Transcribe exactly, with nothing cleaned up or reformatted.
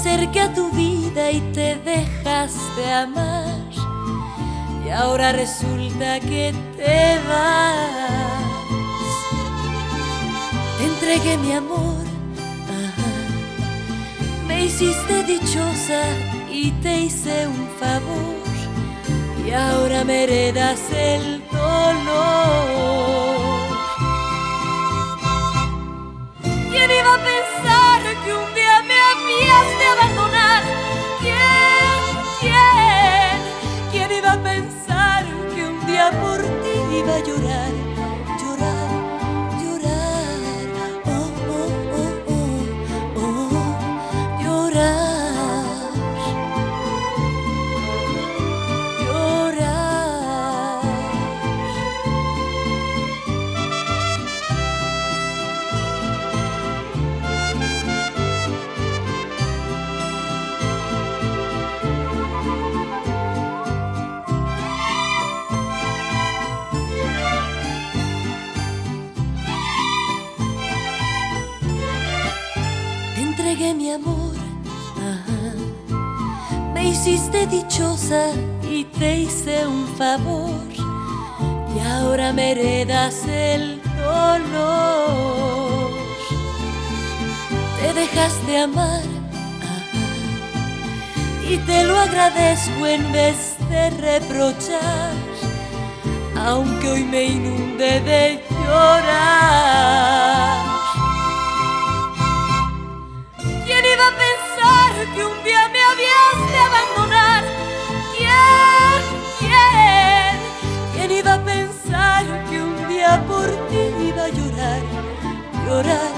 acerqué a tu vida y te dejaste amar, y ahora resulta que te vas. Te entregué mi amor, ajá. Me hiciste dichosa y te hice un favor, y ahora me heredas el dolor. ¿Quién iba a pensar que un día me habías de abandonar? ¿Quién, quién, quién iba a pensar que un día por ti iba a llorar, llorar, llorar, oh, oh, oh, oh, oh, llorar, llorar? Te entregué mi amor, ajá. Me hiciste dichosa y te hice un favor, y ahora me heredas el dolor. Te dejaste amar, ajá, y te lo agradezco en vez de reprochar, aunque hoy me inunde de llorar. ¿Quién iba a pensar que un día me habías de abandonar? ¿Quién, quién, quién iba a pensar que un día por ti iba a llorar, llorar?